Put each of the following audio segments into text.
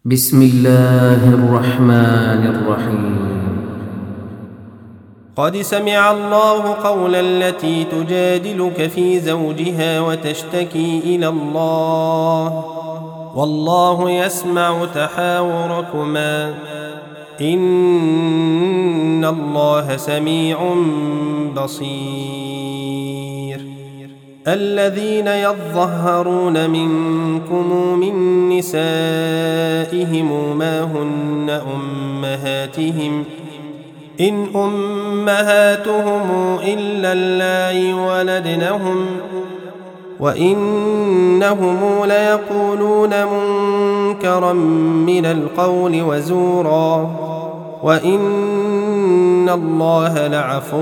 بسم الله الرحمن الرحيم. قد سمع الله قول التي تجادلك في زوجها وتشتكي إلى الله والله يسمع تحاوركما إن الله سميع بصير. الذين يظهرون منكم من نسائهم ما هن أمهاتهم إن أمهاتهم إلا اللائي ولدنهم وإنهم ليقولون منكرا من القول وزورا وإن الله لعفو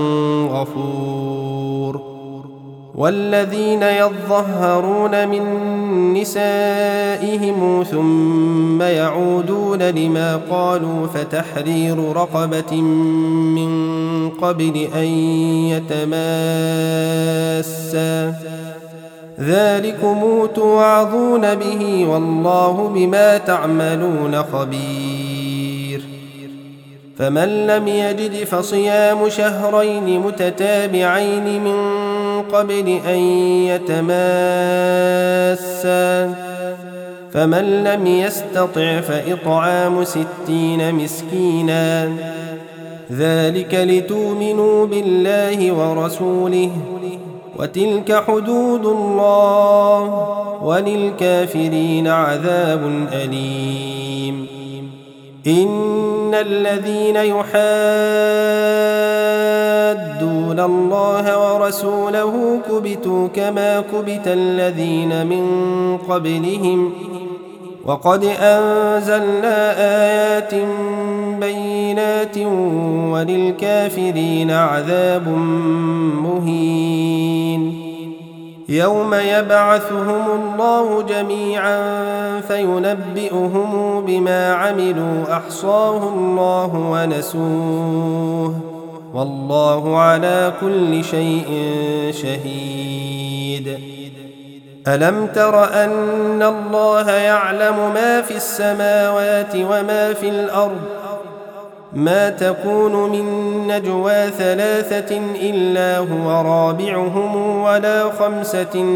غفور. والذين يظهرون من نسائهم ثم يعودون لما قالوا فتحرير رقبة من قبل أن يتماسا ذلكم توعظون به والله بما تعملون خبير. فمن لم يجد فصيام شهرين متتابعين من قبل أن يتماسا فمن لم يستطع فإطعام 60 مسكينا ذلك لتؤمنوا بالله ورسوله وتلك حدود الله وللكافرين عذاب أليم. إن الذين يحادون الله ورسوله كبتوا كما كبت الذين من قبلهم وقد أنزلنا آيات بينات وللكافرين عذاب مهين. يوم يبعثهم الله جميعا فينبئهم بما عملوا أحصاه الله ونسوه والله على كل شيء شهيد. ألم تر أن الله يعلم ما في السماوات وما في الأرض ما تكون من نجوى 3 إلا هو رابعهم ولا 5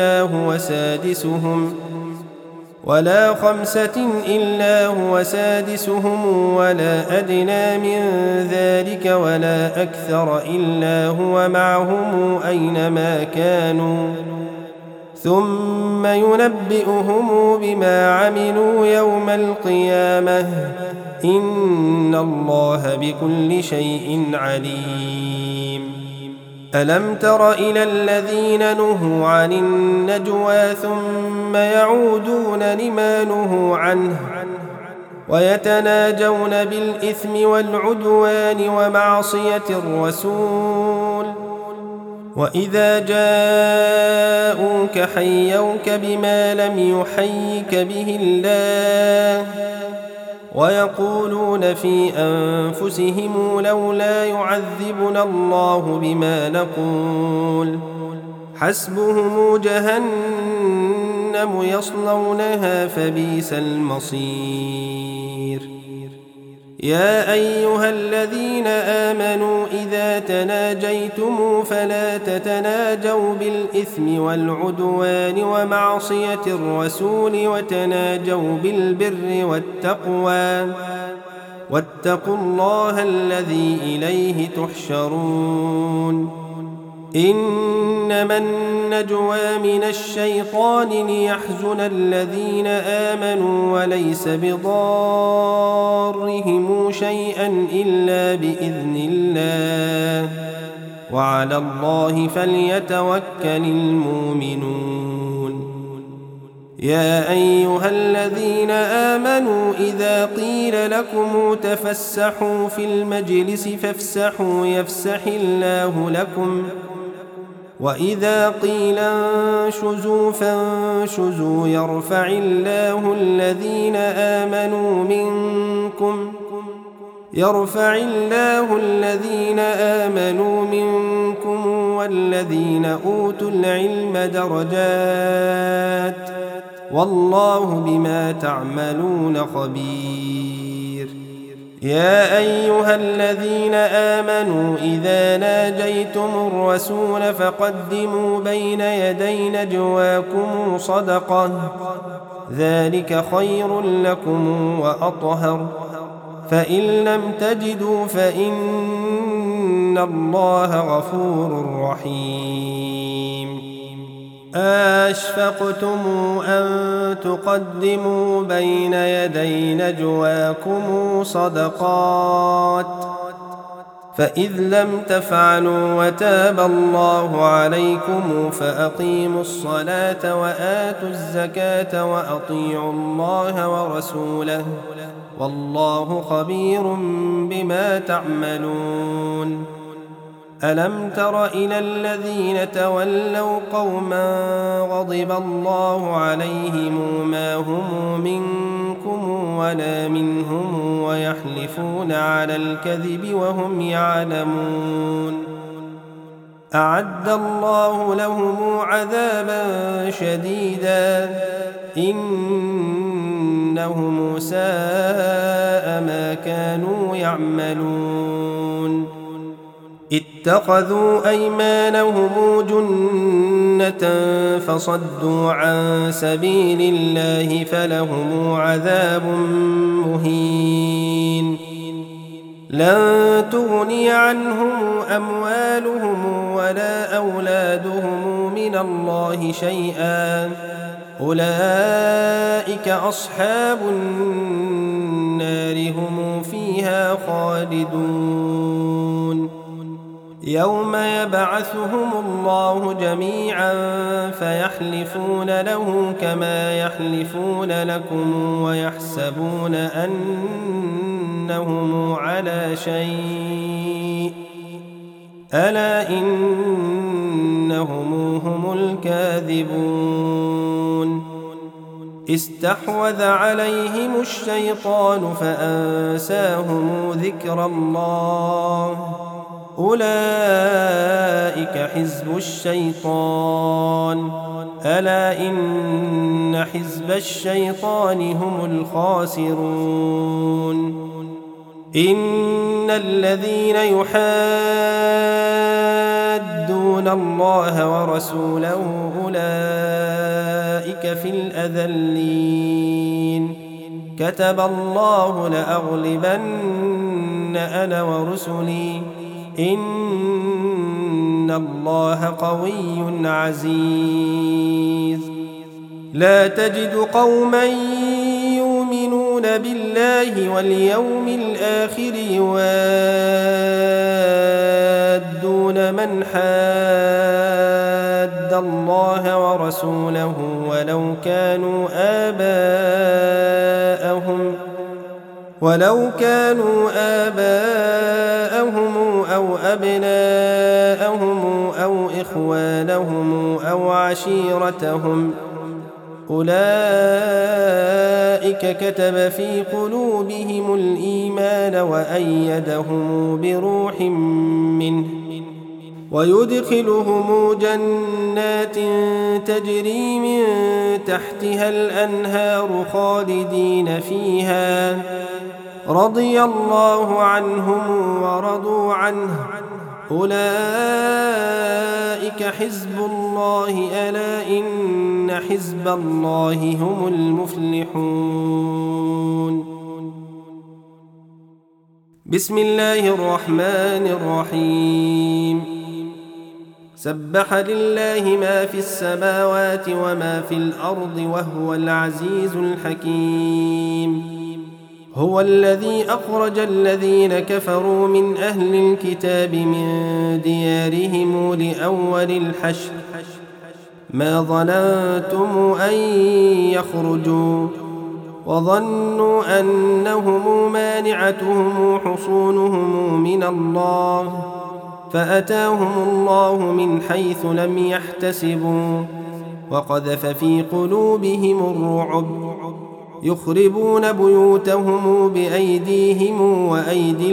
إلا هو سادسهم ولا أدنى من ذلك ولا أكثر إلا هو معهم أينما كانوا ثم ينبئهم بما عملوا يوم القيامة إن الله بكل شيء عليم. ألم تر إلى الذين نهوا عن النجوى ثم يعودون لما نهوا عنه ويتناجون بالإثم والعدوان ومعصية الرسول وإذا جاءوك حيوك بما لم يحيك به الله ويقولون في أنفسهم لولا يعذبنا الله بما نقول حسبهم جهنم يصلونها فبئس المصير. يا أيها الذين آمنوا إذا تناجيتم فلا تتناجوا بالإثم والعدوان ومعصية الرسول وتناجوا بالبر والتقوى واتقوا الله الذي إليه تحشرون. إنما النجوى من الشيطان ليحزن الذين آمنوا وليس بضارهم شيئا إلا بإذن الله وعلى الله فليتوكل المؤمنون. يا أيها الذين آمنوا إذا قيل لكم تفسحوا في المجلس فافسحوا يفسح الله لكم وإذا قيل انشزوا فانشزوا يرفع الله الذين آمنوا منكم والذين أوتوا العلم درجات والله بما تعملون خبير. يا أيها الذين آمنوا إذا ناجيتم الرسول فقدموا بين يدي نجواكم صدقة، ذلك خير لكم وأطهر، فإن لم تجدوا فإن الله غفور رحيم. أشفقتم أن تقدموا بين يدي نجواكم صدقات، فإذ لم تفعلوا وتاب الله عليكم فأقيموا الصلاة وآتوا الزكاة وأطيعوا الله ورسوله، والله خبير بما تعملون. ألم تر إلى الذين تولوا قوما غضب الله عليهم ما هم منكم ولا منهم ويحلفون على الكذب وهم يعلمون، أعد الله لهم عذابا شديدا إنهم ساء ما كانوا يعملون. اتخذوا أيمانهم جنة فصدوا عن سبيل الله فلهم عذاب مهين. لن تغني عنهم أموالهم ولا أولادهم من الله شيئا، أولئك أصحاب النار هم فيها خالدون. يوم يبعثهم الله جميعا فيحلفون له كما يحلفون لكم ويحسبون أنهم على شيء، ألا إنهم هم الكاذبون. استحوذ عليهم الشيطان فأنساهم ذكر الله، أولئك حزب الشيطان، ألا إن حزب الشيطان هم الخاسرون. إن الذين يحادون الله ورسوله أولئك في الأذلين، كتب الله لأغلبن أنا ورسلي إن الله قوي عزيز. لا تجد قوما يؤمنون بالله واليوم الآخر يوادون من حاد الله ورسوله ولو كانوا آباءهم أو أبناءهم أو إخوانهم أو عشيرتهم، أولئك كتب في قلوبهم الإيمان وأيدهم بروح منه، ويدخلهم جنات تجري من تحتها الأنهار خالدين فيها، رضي الله عنهم ورضوا عنه، أولئك حزب الله، ألا إن حزب الله هم المفلحون. بسم الله الرحمن الرحيم. سبح لله ما في السماوات وما في الأرض وهو العزيز الحكيم. هو الذي أخرج الذين كفروا من أهل الكتاب من ديارهم لأول الحشر، ما ظننتم أن يخرجوا، وظنوا أنهم مانعتهم حصونهم من الله، فأتاهم الله من حيث لم يحتسبوا، وقذف في قلوبهم الرعب، يخربون بيوتهم بأيديهم وأيدي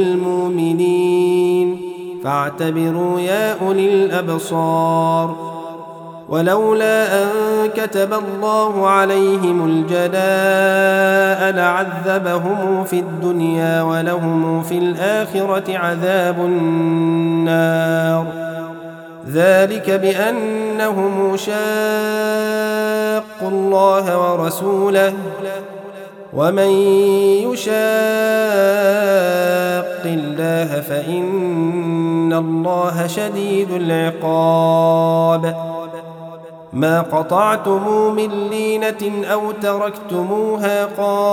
المؤمنين، فاعتبروا يا أولي الأبصار. ولولا أن كتب الله عليهم الجلاء لعذبهم في الدنيا ولهم في الآخرة عذاب النار ذلك بأنهم شاقوا الله ورسوله ومن يشاق الله فإن الله شديد العقاب ما قطعتم من لينة أو تركتموها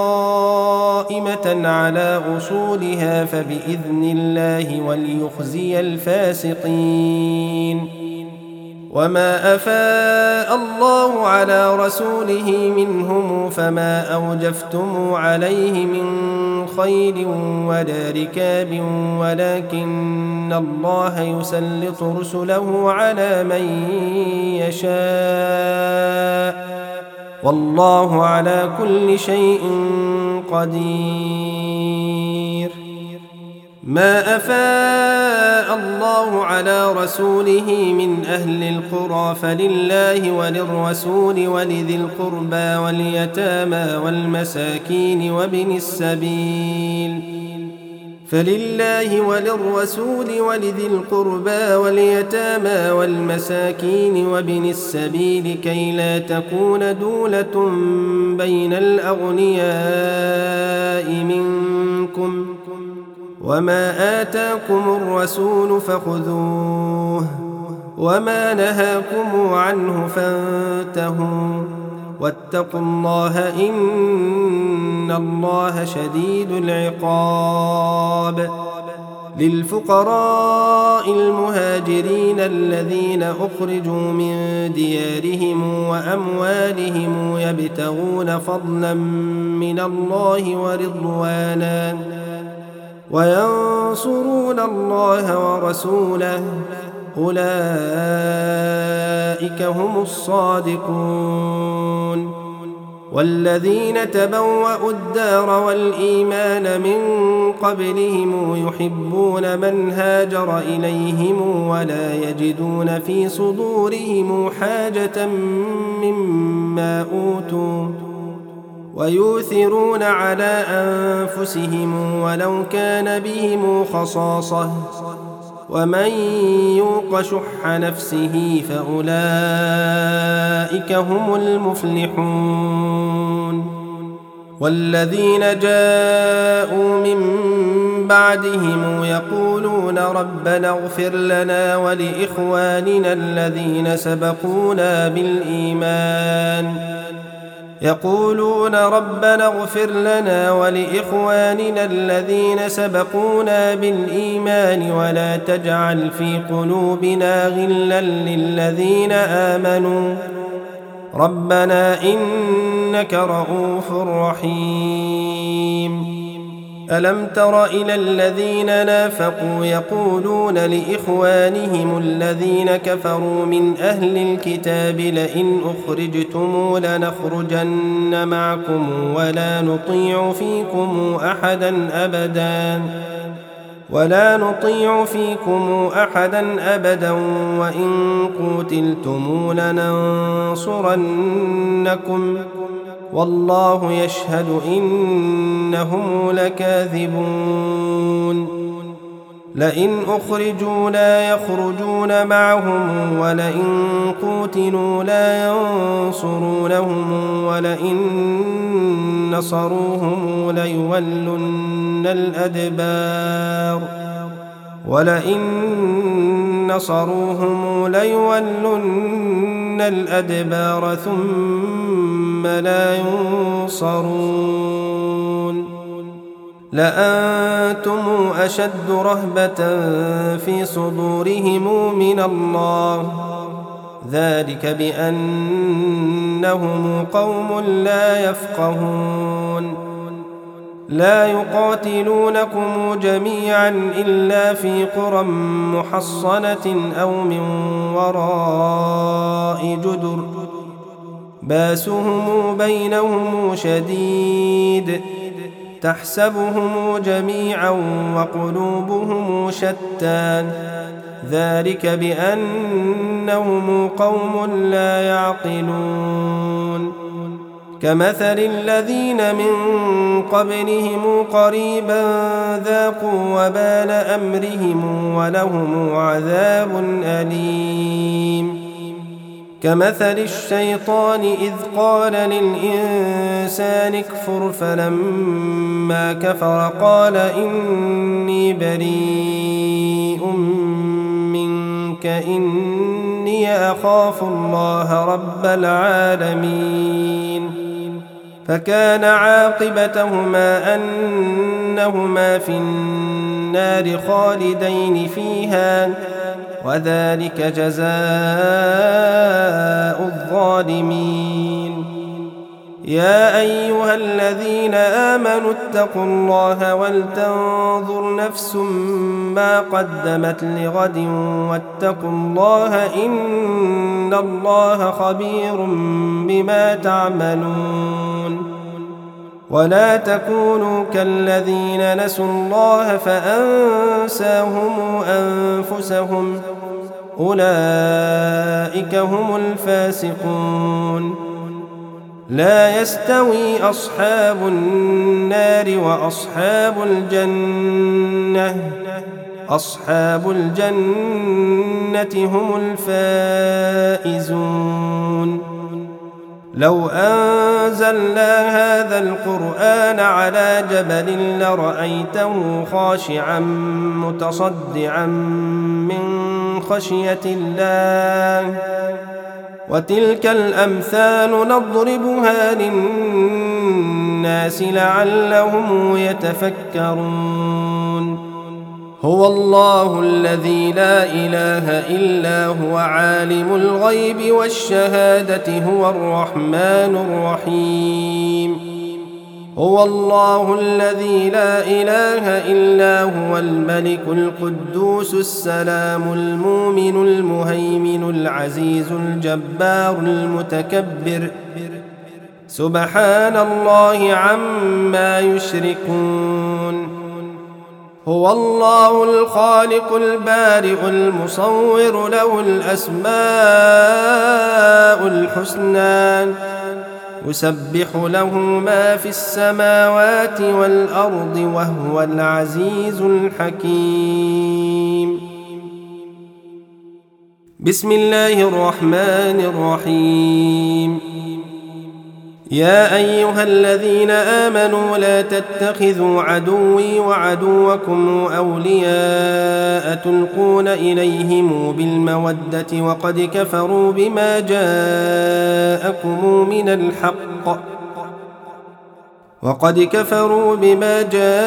قائمة على أصولها فبإذن الله وليخزي الفاسقين وما أفاء الله على رسوله منهم فما أوجفتم عليه من خيل ولا ركاب ولكن الله يسلط رسله على من يشاء والله على كل شيء قدير ما أفاء الله على رسوله من أهل القرى فلله وللرسول ولذي القربى واليتامى والمساكين وابن السبيل فلله وللرسول ولذي القربى واليتامى والمساكين وابن السبيل كي لا تكون دولة بين الأغنياء منكم وما آتاكم الرسول فخذوه وما نهاكم عنه فانتهوا واتقوا الله إن الله شديد العقاب للفقراء المهاجرين الذين أخرجوا من ديارهم وأموالهم يبتغون فضلا من الله ورضوانا وينصرون الله ورسوله أولئك هم الصادقون والذين تبوأوا الدار والإيمان من قبلهم يحبون من هاجر إليهم ولا يجدون في صدورهم حاجة مما أوتوا ويؤثرون على أنفسهم ولو كان بهم خصاصة ومن يوق شح نفسه فأولئك هم المفلحون والذين جاءوا من بعدهم يقولون ربنا اغفر لنا ولإخواننا الذين سبقونا بالإيمان يقولون ربنا اغفر لنا ولإخواننا الذين سبقونا بالإيمان ولا تجعل في قلوبنا غلا للذين آمنوا ربنا إنك رؤوف رحيم ألم تر إلى الذين نافقوا يقولون لإخوانهم الذين كفروا من أهل الكتاب لئن أخرجتم لنخرجن معكم ولا نطيع فيكم أحدا أبدا وإن قوتلتم لننصرنكم والله يشهد إنهم لكاذبون لئن أخرجوا لا يخرجون معهم ولئن قوتلوا لا ينصرونهم ولئن نصروهم ليولن الأدبار ثم لا ينصرون لأنتم أشد رهبة في صدورهم من الله ذلك بأنهم قوم لا يفقهون لا يقاتلونكم جميعا إلا في قرى محصنة أو من وراء جدر باسهم بينهم شديد تحسبهم جميعا وقلوبهم شتى ذلك بأنهم قوم لا يعقلون كمثل الذين من قبلهم قريبا ذاقوا وبال أمرهم ولهم عذاب أليم كمثل الشيطان إذ قال للإنسان اكفر فلما كفر قال إني بريء منك إني أخاف الله رب العالمين فكان عاقبتهما أنهما في النار خالدين فيها وذلك جزاء الظالمين يا أيها الذين آمنوا اتقوا الله ولتنظر نفس ما قدمت لغد واتقوا الله إن الله خبير بما تعملون ولا تكونوا كالذين نسوا الله فأنساهم أنفسهم أولئك هم الفاسقون لا يستوي أصحاب النار وأصحاب الجنة أصحاب الجنة هم الفائزون لو أنزلنا هذا القرآن على جبل لرأيته خاشعا متصدعا من خشية الله وتلك الأمثال نضربها للناس لعلهم يتفكرون هو الله الذي لا إله إلا هو عالم الغيب والشهادة هو الرحمن الرحيم هو الله الذي لا إله إلا هو الملك القدوس السلام المؤمن المهيمن العزيز الجبار المتكبر سبحان الله عما يشركون هو الله الخالق البارئ المصور له الأسماء الحسنى يسبح له ما في السماوات والأرض وهو العزيز الحكيم بسم الله الرحمن الرحيم يا أيها الذين آمنوا لا تتخذوا عدوي وعدوكم أولياء تلقون إليهم بالمودة وقد كفروا بما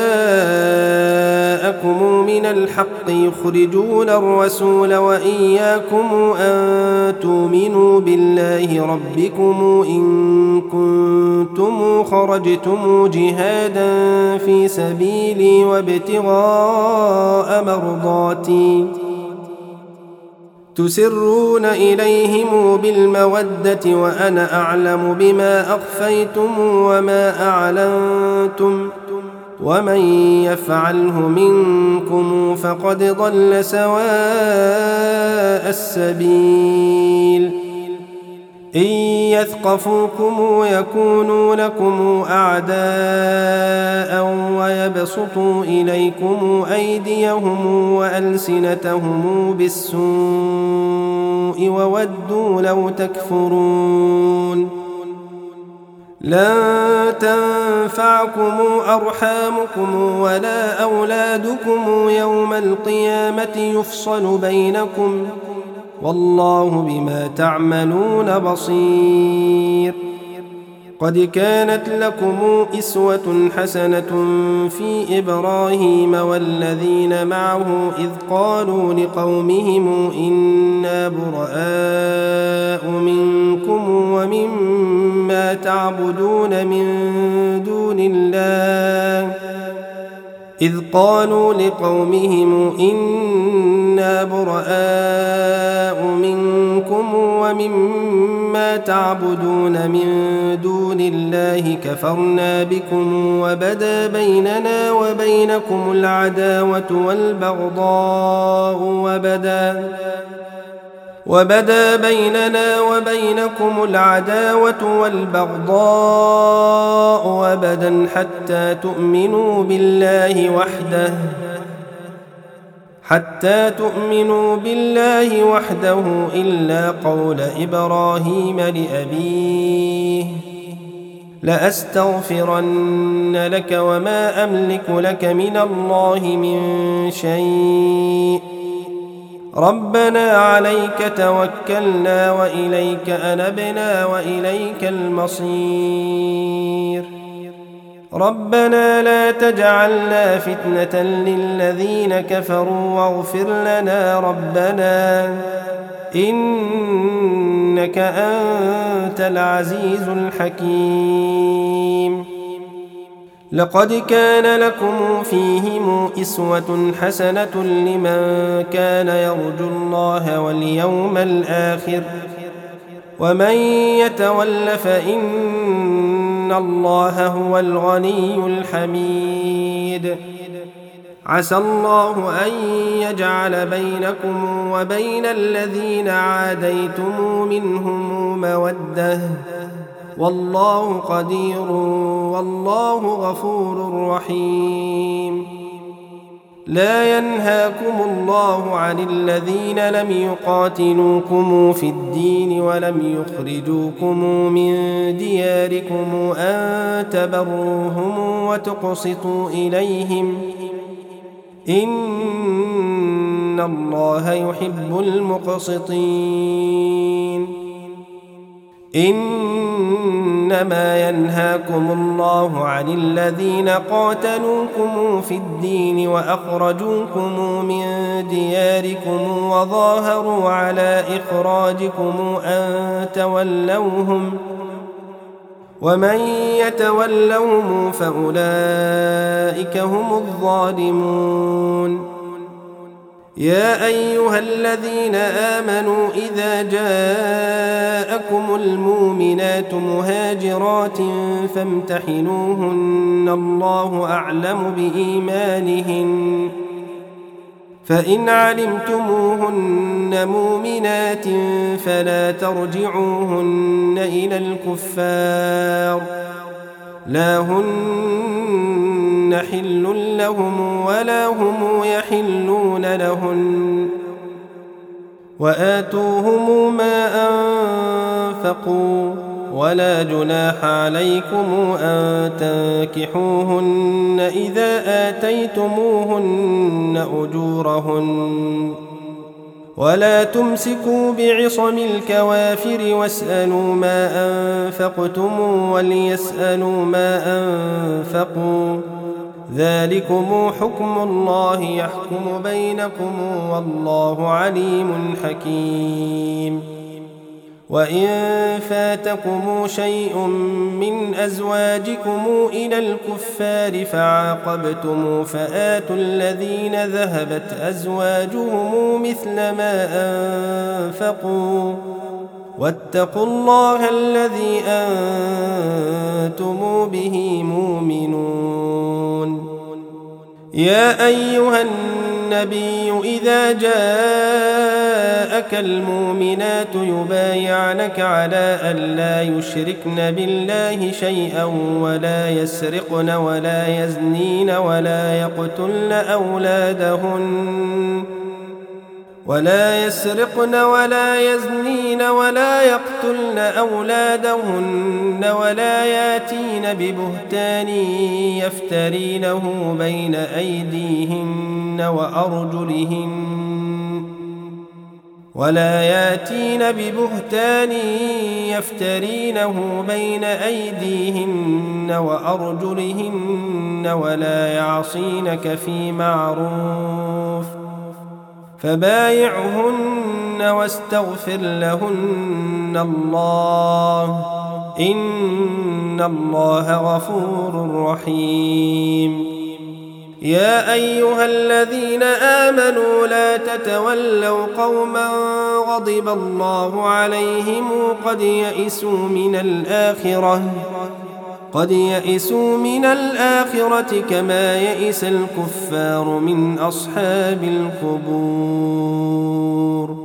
جاءكم من الحق يخرجون الرسول وإياكم أن تؤمنوا بالله ربكم إن كنتم خرجتم جهادا في سبيلي وابتغاء مرضاتي تسرون إليهم بالمودة وأنا أعلم بما أخفيتم وما أعلنتم ومن يفعله منكم فقد ضل سواء السبيل إن يثقفوكم يكونوا لكم أعداء ويبسطوا إليكم أيديهم وألسنتهم بالسوء وودوا لو تكفرون لن تنفعكم أرحامكم ولا أولادكم يوم القيامة يفصل بينكم والله بما تعملون بصير قد كانت لكم أسوة حسنة في إبراهيم والذين معه إذ قالوا لقومهم إنا براء منكم ومما تعبدون من دون الله إذ قالوا لقومهم إنا براء منكم ومما ما تعبدون من دون الله كفرنا بكم وبدا بيننا وبينكم العداوة والبغضاء أبدا حتى تؤمنوا بالله وحده إلا قول إبراهيم لأبيه لأستغفرن لك وما أملك لك من الله من شيء ربنا عليك توكلنا وإليك أنبنا وإليك المصير ربنا لا تجعلنا فتنة للذين كفروا واغفر لنا ربنا إنك أنت العزيز الحكيم لقد كان لكم فيهم أسوة حسنة لمن كان يرجو الله واليوم الآخر ومن يتول فإن الله هو الغني الحميد عسى الله أن يجعل بينكم وبين الذين عاديتم منهم مودة والله قدير والله غفور رحيم لا ينهاكم الله عن الذين لم يقاتلوكم في الدين ولم يخرجوكم من دياركم أن تبروهم وتقسطوا إليهم إن الله يحب المقسطين إنما ينهاكم الله عن الذين قاتلوكم في الدين وأخرجوكم من دياركم وظاهروا على إخراجكم أن تولوهم ومن يتولهم فأولئك هم الظالمون يا أيها الذين آمنوا إذا جاءكم المؤمنات مهاجرات فامتحنوهن الله أعلم بإيمانهن فإن علمتموهن مؤمنات فلا ترجعوهن إلى الكفار لا هن حل لهم ولا هم يحلون لهن وآتوهم ما أنفقوا ولا جناح عليكم أن تنكحوهن إذا آتيتموهن أجورهن ولا تمسكوا بعصم الكوافر واسألوا ما أنفقتم وليسألوا ما أنفقوا ذلكم حكم الله يحكم بينكم والله عليم حكيم وإن فاتكم شيء من أزواجكم إلى الكفار فعاقبتم فآتوا الذين ذهبت أزواجهم مثل ما أنفقوا واتقوا الله الذي أنتم به مؤمنون يا أيها النبي إذا جاءك المؤمنات يبايعنك على أن لا يشركن بالله شيئا ولا يسرقن ولا يزنين ولا يقتلن أولادهن ولا ياتين ببهتان يفترينه بين أيديهن وأرجلهن ولا يعصينك في معروف فبايعهن واستغفر لهن الله إن الله غفور رحيم يا أيها الذين آمنوا لا تتولوا قوما غضب الله عليهم قد يئسوا من الآخرة كما يئس الكفار من أصحاب القبور.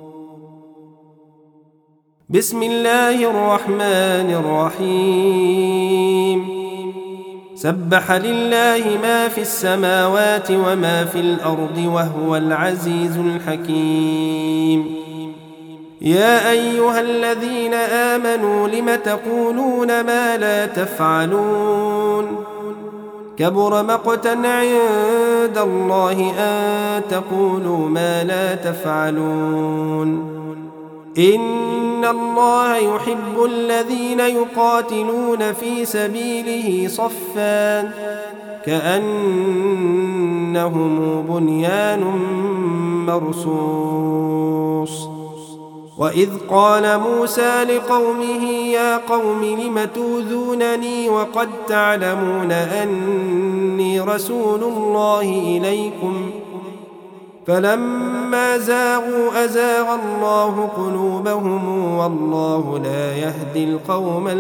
بسم الله الرحمن الرحيم. سبح لله ما في السماوات وما في الأرض وهو العزيز الحكيم. يا أيها الذين آمنوا لم تقولون ما لا تفعلون؟ كبر مقتا عند الله أن تقولوا ما لا تفعلون. إن الله يحب الذين يقاتلون في سبيله صفا كأنهم بنيان مرصوص. وإذ قال موسى لقومه يا قوم لم تؤذونني وقد تعلمون أني رسول الله إليكم فلما زاغوا أزاغ الله قلوبهم والله لا يهدي القوم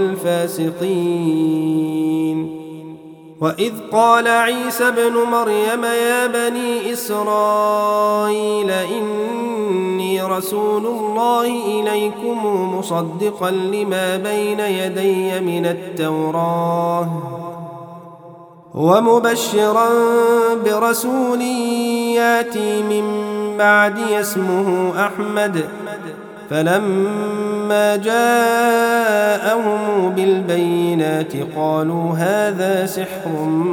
الفاسقين. وإذ قال عيسى ابن مريم يا بني إسرائيل إني رسول الله إليكم مصدقا لما بين يدي من التوراة ومبشرا برسول ياتي من بعدي اسمه أحمد. فلما جاءهم بالبينات قالوا هذا سحر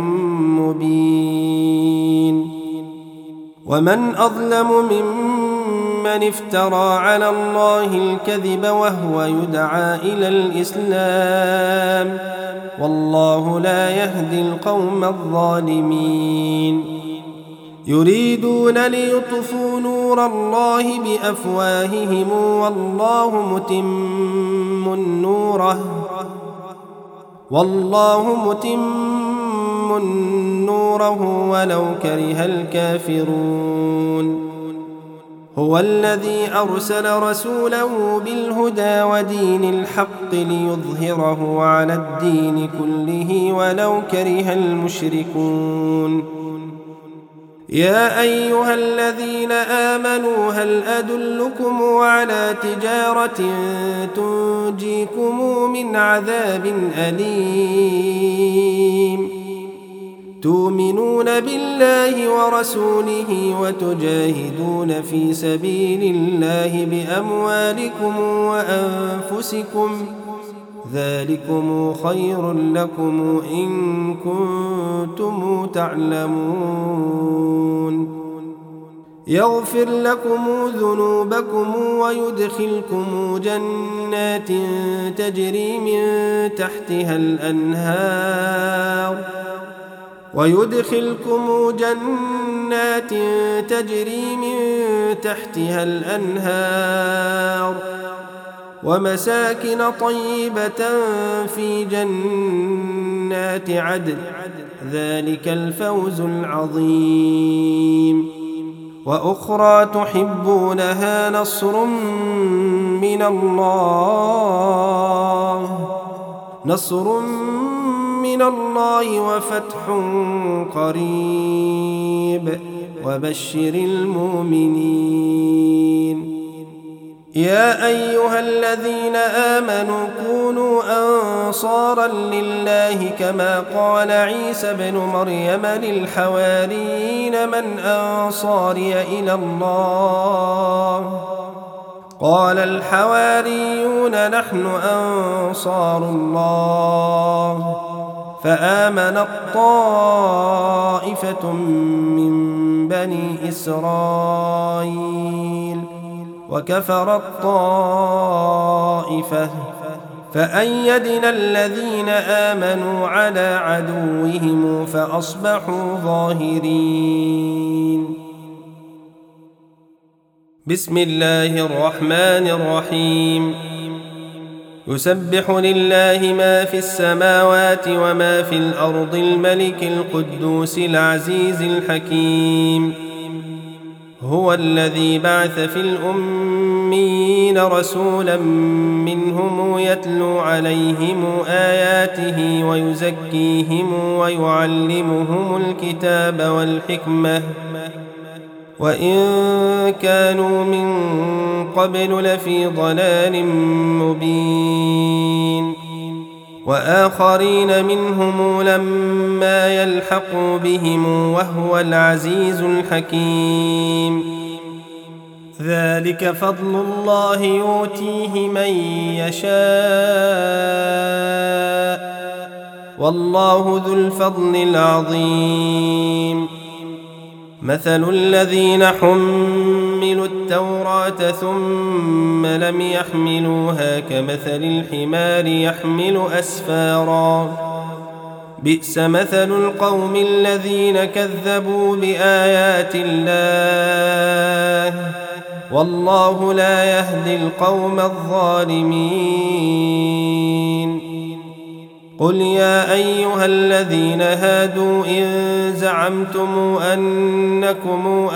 مبين. ومن أظلم ممن افترى على الله الكذب وهو يدعى إلى الإسلام والله لا يهدي القوم الظالمين. يريدون ليطفوا نور الله بأفواههم والله متم نوره ولو كره الكافرون. هو الذي أرسل رسوله بالهدى ودين الحق ليظهره على الدين كله ولو كره المشركون. يا أيها الذين آمنوا هل أدلكم على تجارة تنجيكم من عذاب أليم؟ تؤمنون بالله ورسوله وتجاهدون في سبيل الله بأموالكم وأنفسكم ذلكم خير لكم إن كنتم تعلمون. يغفر لكم ذنوبكم ويدخلكم جنات تجري من تحتها الأنهار ومساكن طيبة في جنات عدن ذلك الفوز العظيم. وأخرى تحبونها نصر من الله وفتح قريب وبشر المؤمنين. يا أيها الذين آمنوا كونوا أنصارا لله كما قال عيسى بن مريم للحواريين من أنصاري إلى الله؟ قال الحواريون نحن أنصار الله. فآمنت طائفة من بني إسرائيل وكفرت طائفة فأيدنا الذين آمنوا على عدوهم فأصبحوا ظاهرين. بسم الله الرحمن الرحيم. يسبح لله ما في السماوات وما في الأرض الملك القدوس العزيز الحكيم. هو الذي بعث في الأميين رسولا منهم يتلو عليهم آياته ويزكيهم ويعلمهم الكتاب والحكمة وإن كانوا من قبل لفي ضلال مبين. وآخرين منهم لما يلحقوا بهم وهو العزيز الحكيم. ذلك فضل الله يؤتيه من يشاء والله ذو الفضل العظيم. مثل الذين حملوا التوراة ثم لم يحملوها كمثل الحمار يحمل أسفارا بئس مثل القوم الذين كذبوا بآيات الله والله لا يهدي القوم الظالمين. قل يا أيها الذين هادوا إن زعمتم أنكم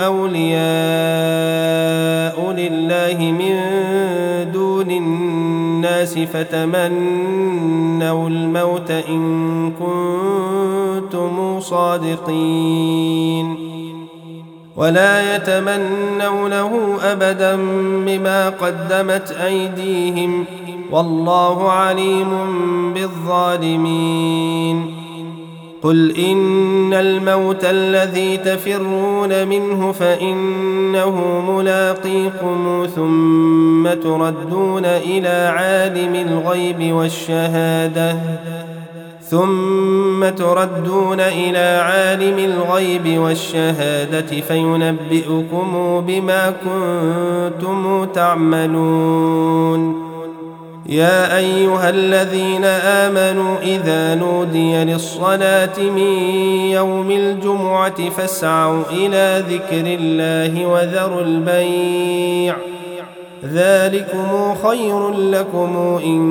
أولياء لله من دون الناس فتمنوا الموت إن كنتم صادقين ولا يتمنونه أبدا بما قدمت أيديهم والله عليم بالظالمين. قل إن الموت الذي تفرون منه فإنه ملاقيكم ثم تردون إلى عالم الغيب والشهادة فينبئكم بما كنتم تعملون. يا أيها الذين آمنوا إذا نودي للصلاة من يوم الجمعة فاسعوا إلى ذكر الله وذروا البيع ذلكم خير لكم إن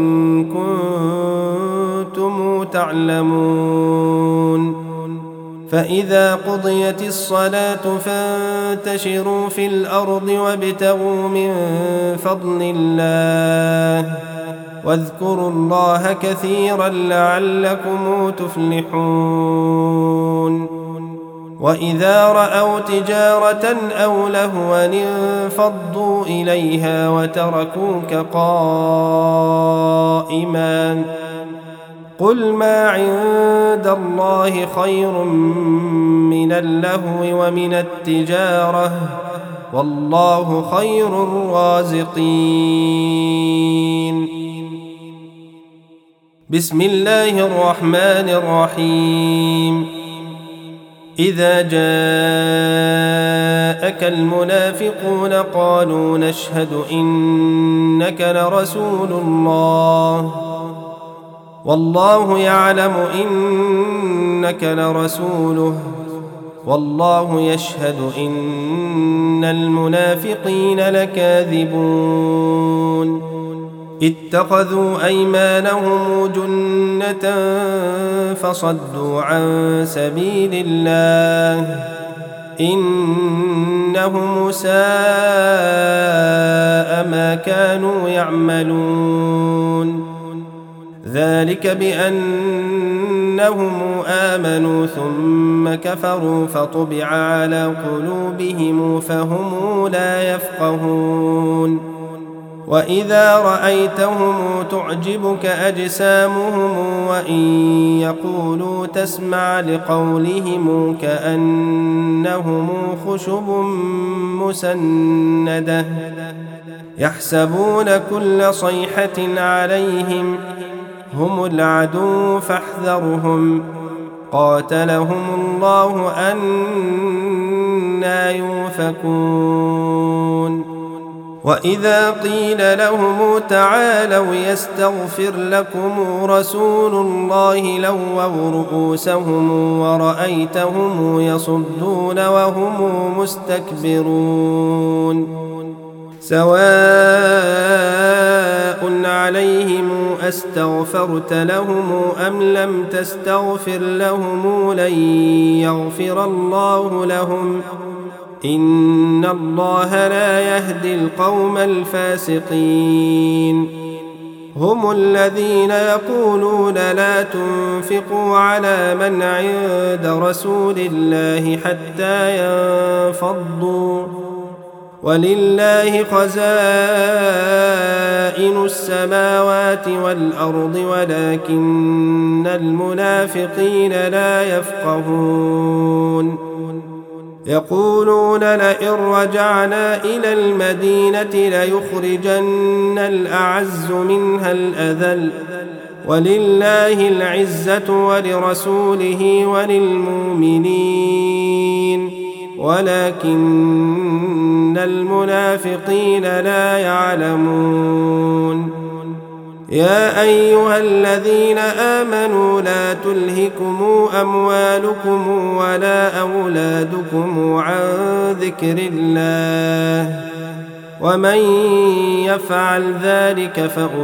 كنتم تعلمون. فإذا قضيت الصلاة فانتشروا في الأرض وابتغوا من فضل الله واذكروا الله كثيرا لعلكم تفلحون. وإذا رأوا تجارة أو لهوا انفضوا إليها وتركوك قائما قل ما عند الله خير من اللهو ومن التجارة والله خير الرازقين. بسم الله الرحمن الرحيم. إذا جاءك المنافقون قالوا نشهد إنك لرسول الله والله يعلم إنك لرسوله والله يشهد إن المنافقين لكاذبون. اتخذوا أيمانهم جنة فصدوا عن سبيل الله إنهم ساء ما كانوا يعملون. ذلك بأنهم آمنوا ثم كفروا فطبع على قلوبهم فهم لا يفقهون. وإذا رأيتهم تعجبك أجسامهم وإن يقولوا تسمع لقولهم كأنهم خشب مسندة يحسبون كل صيحة عليهم هم العدو فاحذرهم قاتلهم الله أنى يؤفكون. وإذا قيل لهم تعالوا يستغفر لكم رسول الله لووا رؤوسهم ورأيتهم يصدون وهم مستكبرون. سواء سواء عليهم أستغفرت لهم أم لم تستغفر لهم لن يغفر الله لهم إن الله لا يهدي القوم الفاسقين هم الذين يقولون لا تنفقوا على من عند رسول الله حتى ينفضوا ولله خزائن السماوات والأرض ولكن المنافقين لا يفقهون يقولون لئن رجعنا إلى المدينة ليخرجن الأعز منها الأذل ولله العزة ولرسوله وللمؤمنين ولكن المنافقين لا يعلمون يا أيها الذين آمنوا لا تلهكم أموالكم ولا أولادكم عن ذكر الله ومن يفعل ذلك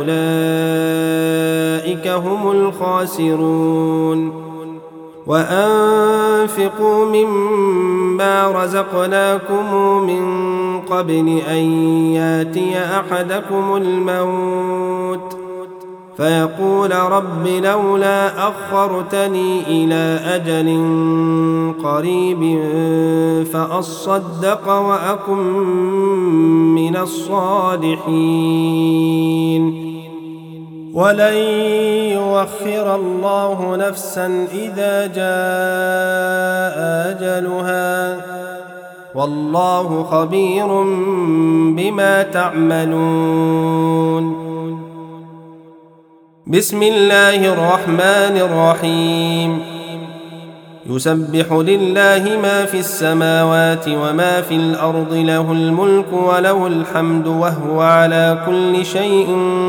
فأولئك هم الخاسرون وأنفقوا مما رزقناكم من قبل أن ياتي أحدكم الموت فيقول رب لولا أخرتني إلى أجل قريب فأصدق وأكن من الصالحين ولن يؤخر الله نفسا إذا جاء أجلها والله خبير بما تعملون بسم الله الرحمن الرحيم يسبح لله ما في السماوات وما في الأرض له الملك وله الحمد وهو على كل شيء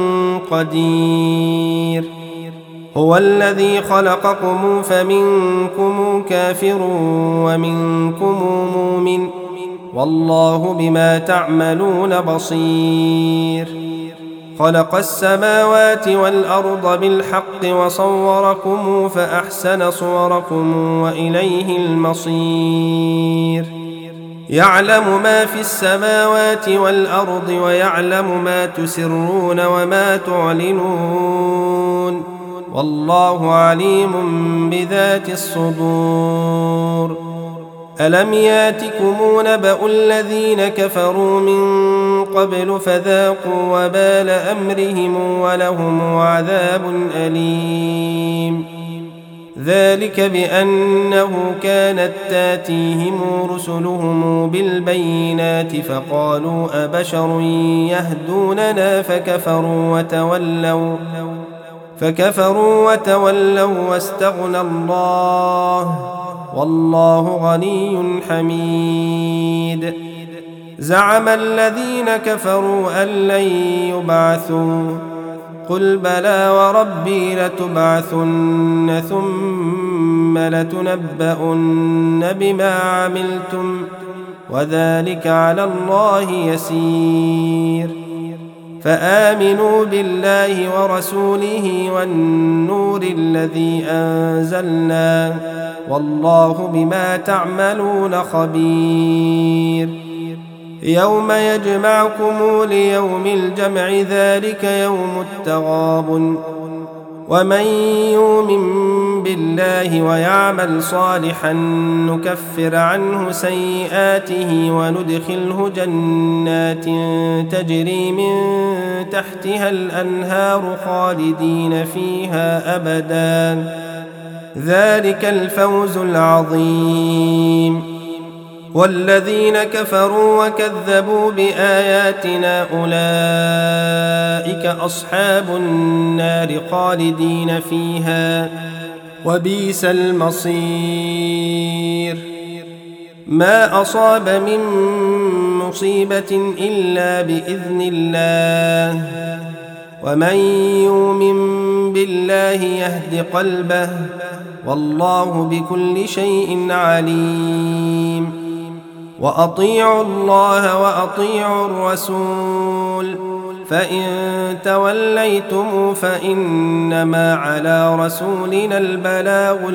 قدير هو الذي خلقكم فمنكم كافر ومنكم مؤمن والله بما تعملون بصير خلق السماوات والأرض بالحق وصوركم فأحسن صوركم وإليه المصير يعلم ما في السماوات والأرض ويعلم ما تسرون وما تعلنون والله عليم بذات الصدور ألم ياتكم نبأ الذين كفروا من قبل فذاقوا وبال أمرهم ولهم عذاب أليم ذلك بأنه كانت تاتيهم رسلهم بالبينات فقالوا أبشر يهدوننا فكفروا وتولوا واستغنى الله والله غني حميد زعم الذين كفروا أن لن يبعثوا قل بلى وربي لتبعثن ثم لتنبؤن بما عملتم وذلك على الله يسير فآمنوا بالله ورسوله والنور الذي أنزلنا والله بما تعملون خبير يوم يجمعكم ليوم الجمع ذلك يوم التغابن ومن يؤمن بالله ويعمل صالحا نكفر عنه سيئاته وندخله جنات تجري من تحتها الأنهار خالدين فيها أبدا ذلك الفوز العظيم والذين كفروا وكذبوا بآياتنا أولئك أصحاب النار خالدين فيها وبئس المصير ما أصاب من مصيبة إلا بإذن الله ومن يؤمن بالله يهد قلبه والله بكل شيء عليم وأطيعوا الله وأطيعوا الرسول فإن توليتم فإنما على رسولنا البلاغ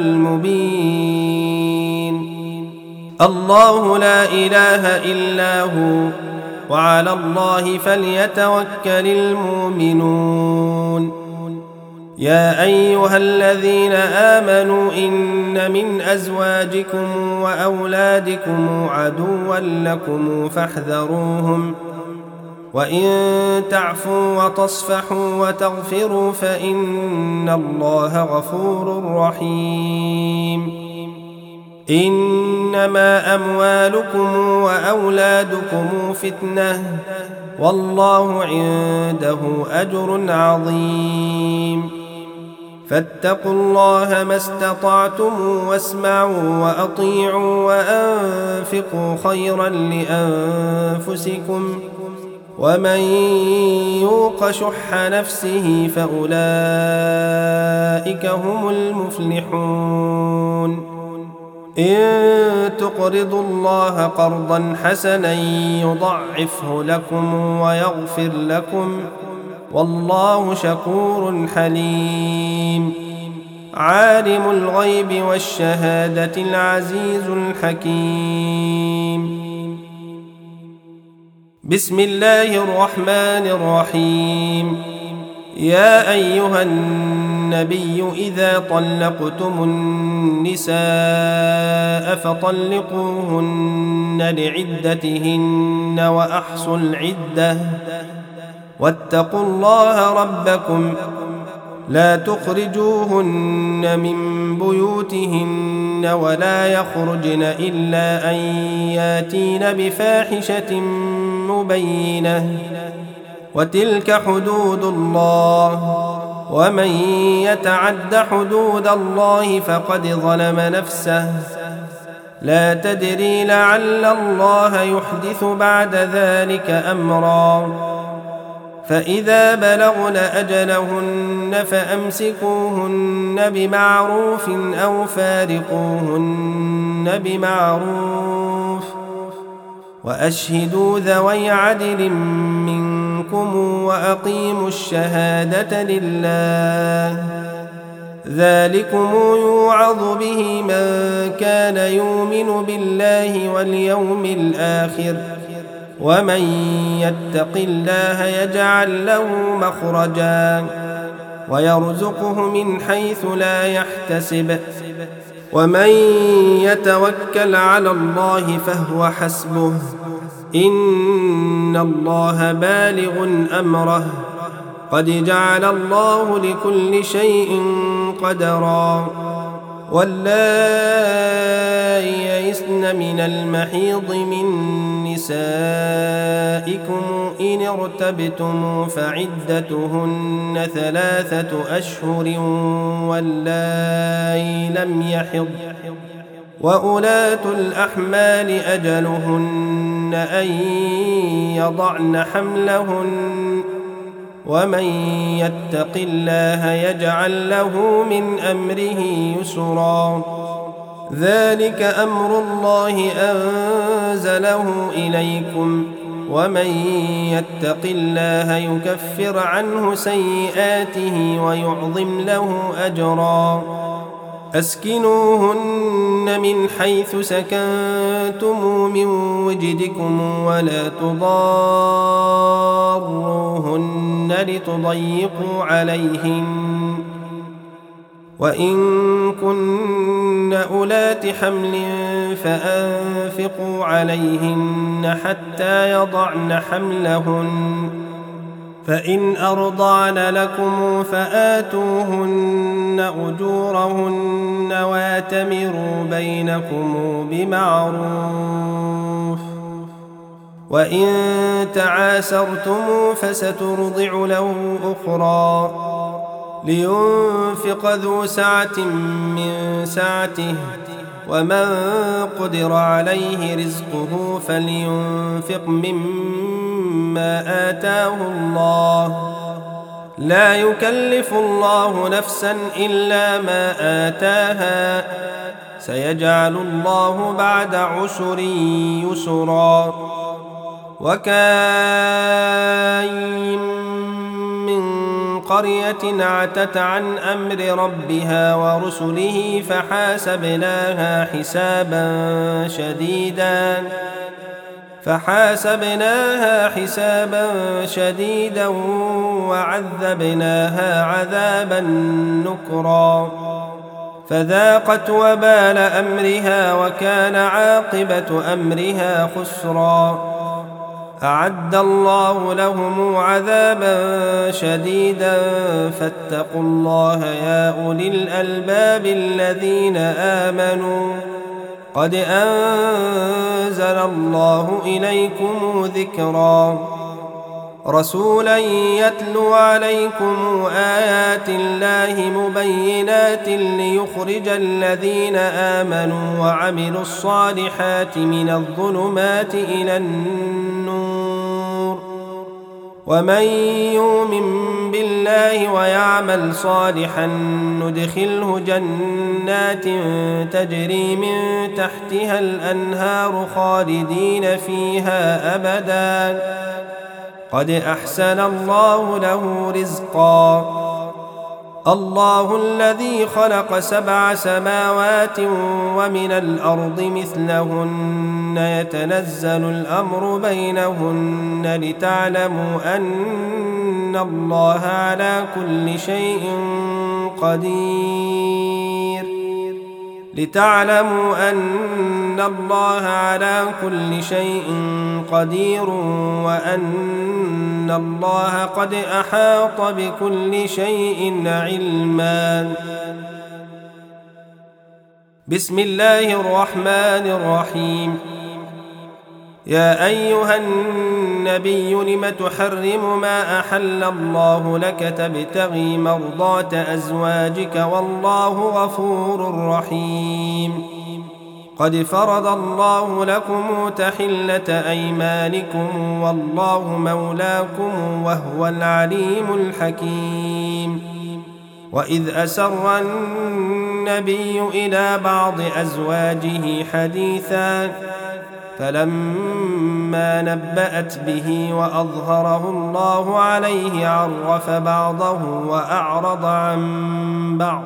المبين. الله لا إله إلا هو وعلى الله فليتوكل المؤمنون. يا أيها الذين آمنوا إن من أزواجكم وأولادكم عدوا لكم فاحذروهم، وإن تعفوا وتصفحوا وتغفروا فإن الله غفور رحيم. إنما أموالكم وأولادكم فتنة والله عنده أجر عظيم. فاتقوا الله ما استطعتم واسمعوا وأطيعوا وأنفقوا خيرا لأنفسكم ومن يوق شح نفسه فأولئك هم المفلحون. إن تقرضوا الله قرضا حسنا يضعفه لكم ويغفر لكم والله شكور حليم. عالم الغيب والشهادة العزيز الحكيم. بسم الله الرحمن الرحيم. يا أيها النبي إذا طلقتم النساء فطلقوهن لعدتهن وأحصوا العدة واتقوا الله ربكم لا تخرجوهن من بيوتهن ولا يخرجن إلا أن ياتين بفاحشة مبينة وتلك حدود الله ومن يتعد حدود الله فقد ظلم نفسه لا تدري لعل الله يحدث بعد ذلك أمرا. فإذا بلغن أجلهن فأمسكوهن بمعروف أو فارقوهن بمعروف وأشهدوا ذوي عدل منكم وأقيموا الشهادة لله ذلكم يوعظ به من كان يؤمن بالله واليوم الآخر ومن يتق الله يجعل له مخرجا ويرزقه من حيث لا يحتسب ومن يتوكل على الله فهو حسبه إن الله بالغ أمره قد جعل الله لكل شيء قدرا. واللائي يئسن من المحيض من نسائكم إن ارتبتم فعدتهن 3 أشهر واللائي لم يحض وأولاة الأحمال أجلهن أن يضعن حملهن ومن يتق الله يجعل له من أمره يسرا. ذلك أمر الله أنزله إليكم ومن يتق الله يكفر عنه سيئاته ويعظم له أجرا. أسكنوهن من حيث سكنتم من وجدكم ولا تضاروهن لتضيقوا عليهن وإن كن أولات حمل فأنفقوا عليهن حتى يضعن حملهن فإن أرضعن لكم فآتوهن أجورهن واتمروا بينكم بمعروف وإن تعاسرتم فسترضع له أخرى لينفق ذو سعة من سعته ومن قدر عليه رزقه فلينفق مما آتاه الله لا يكلف الله نفسا إلا ما آتاها سيجعل الله بعد عسر يسرا. وكاين قرية عتت عن أمر ربها ورسله فحاسبناها حسابا شديدا وعذبناها عذابا نكرا فذاقت وبال أمرها وكان عاقبة أمرها خسرا أعد الله لهم عذابا شديدا فاتقوا الله يا أولي الألباب الذين آمنوا قد أنزل الله إليكم ذكرا رسولا يتلو عليكم آيات الله مبينات ليخرج الذين آمنوا وعملوا الصالحات من الظلمات إلى النور ومن يؤمن بالله ويعمل صالحا ندخله جنات تجري من تحتها الأنهار خالدين فيها أبدا قد أحسن الله له رزقا الله الذي خلق 7 سماوات ومن الأرض مثلهن يتنزل الأمر بينهن لتعلموا أن الله على كل شيء قدير وأن الله قد أحاط بكل شيء علما بسم الله الرحمن الرحيم يا أيها النبي لم تحرم ما أحل الله لك تبتغي مرضات أزواجك والله غفور رحيم قد فرض الله لكم تحلة أيمانكم والله مولاكم وهو العليم الحكيم وإذ أسر النبي إلى بعض أزواجه حديثا فلما نبأت به وأظهره الله عليه عرف بعضه وأعرض عن بعض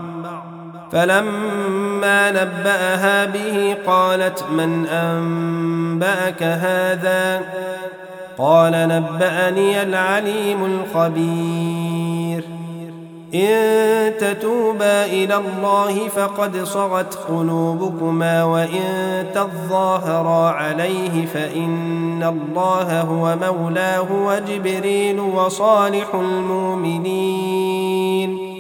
فلما نبأها به قالت من أنبأك هذا قال نبأني العليم الخبير إن تتوبا إلى الله فقد صغت قلوبكما وإن تظاهرا عليه فإن الله هو مولاه وجبريل وصالح المؤمنين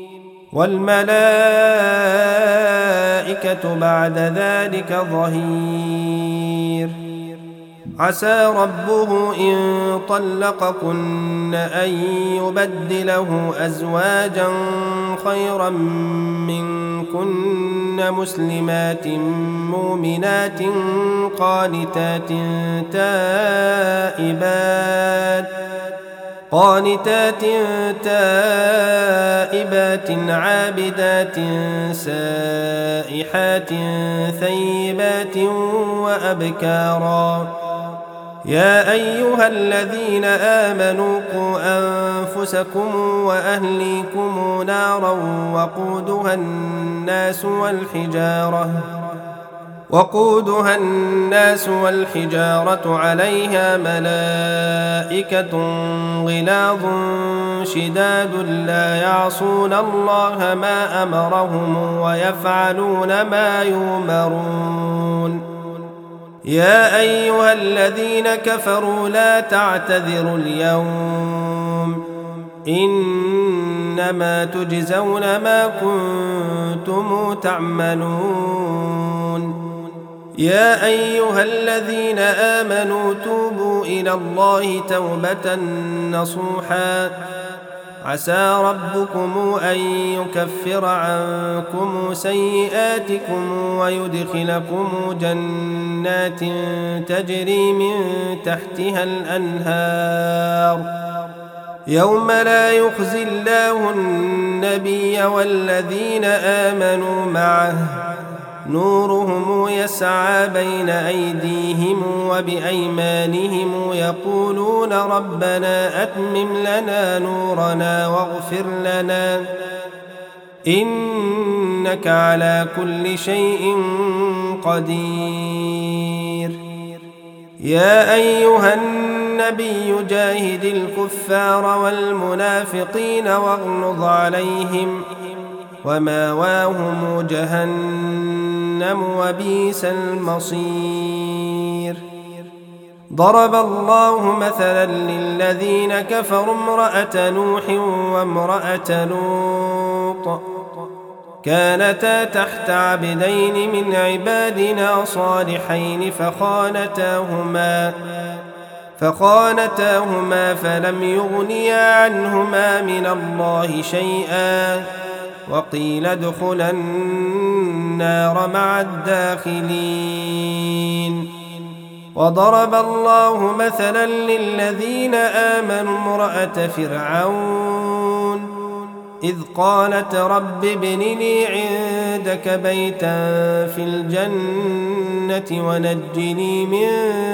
والملائكة بعد ذلك ظهير عسى ربه إن طلقكن أن يبدله أزواجا خيرا منكن مسلمات مؤمنات قانتات تائبات عابدات سائحات ثيبات وأبكارا يا أيها الذين آمنوا قوا أنفسكم وأهليكم نارا وقودها الناس والحجارة عليها ملائكة غلاظ شداد لا يعصون الله ما أمرهم ويفعلون ما يؤمرون يا أيها الذين كفروا لا تعتذروا اليوم إنما تجزون ما كنتم تعملون يا أيها الذين آمنوا توبوا إلى الله توبة نصوحا عسى ربكم أن يكفر عنكم سيئاتكم ويدخلكم جنات تجري من تحتها الأنهار يوم لا يخزي الله النبي والذين آمنوا معه نورهم يسعى بين أيديهم وبأيمانهم يقولون ربنا أتمم لنا نورنا واغفر لنا إنك على كل شيء قدير. يا أيها النبي جاهد الكفار والمنافقين واغلظ عليهم وماواهم جهنم وبئس المصير. ضرب الله مثلا للذين كفروا امرأة نوح وامرأة لوط كانتا تحت عبدين من عبادنا صالحين فخانتاهما فلم يغنيا عنهما من الله شيئا وقيل ادخلا النار مع الداخلين. وضرب الله مثلا للذين آمنوا امرأة فرعون إذ قالت رب ابن لي عندك بيتا في الجنة ونجني من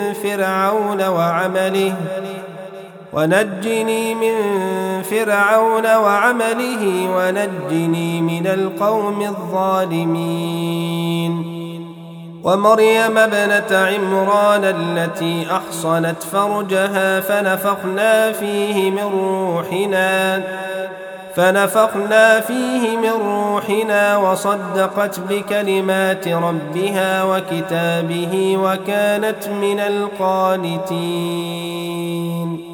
فرعون وعمله ونجني من القوم الظالمين. ومريم ابنة عمران التي أحصنت فرجها فنفخنا فيه من روحنا وصدقت بكلمات ربها وكتابه وكانت من القانتين.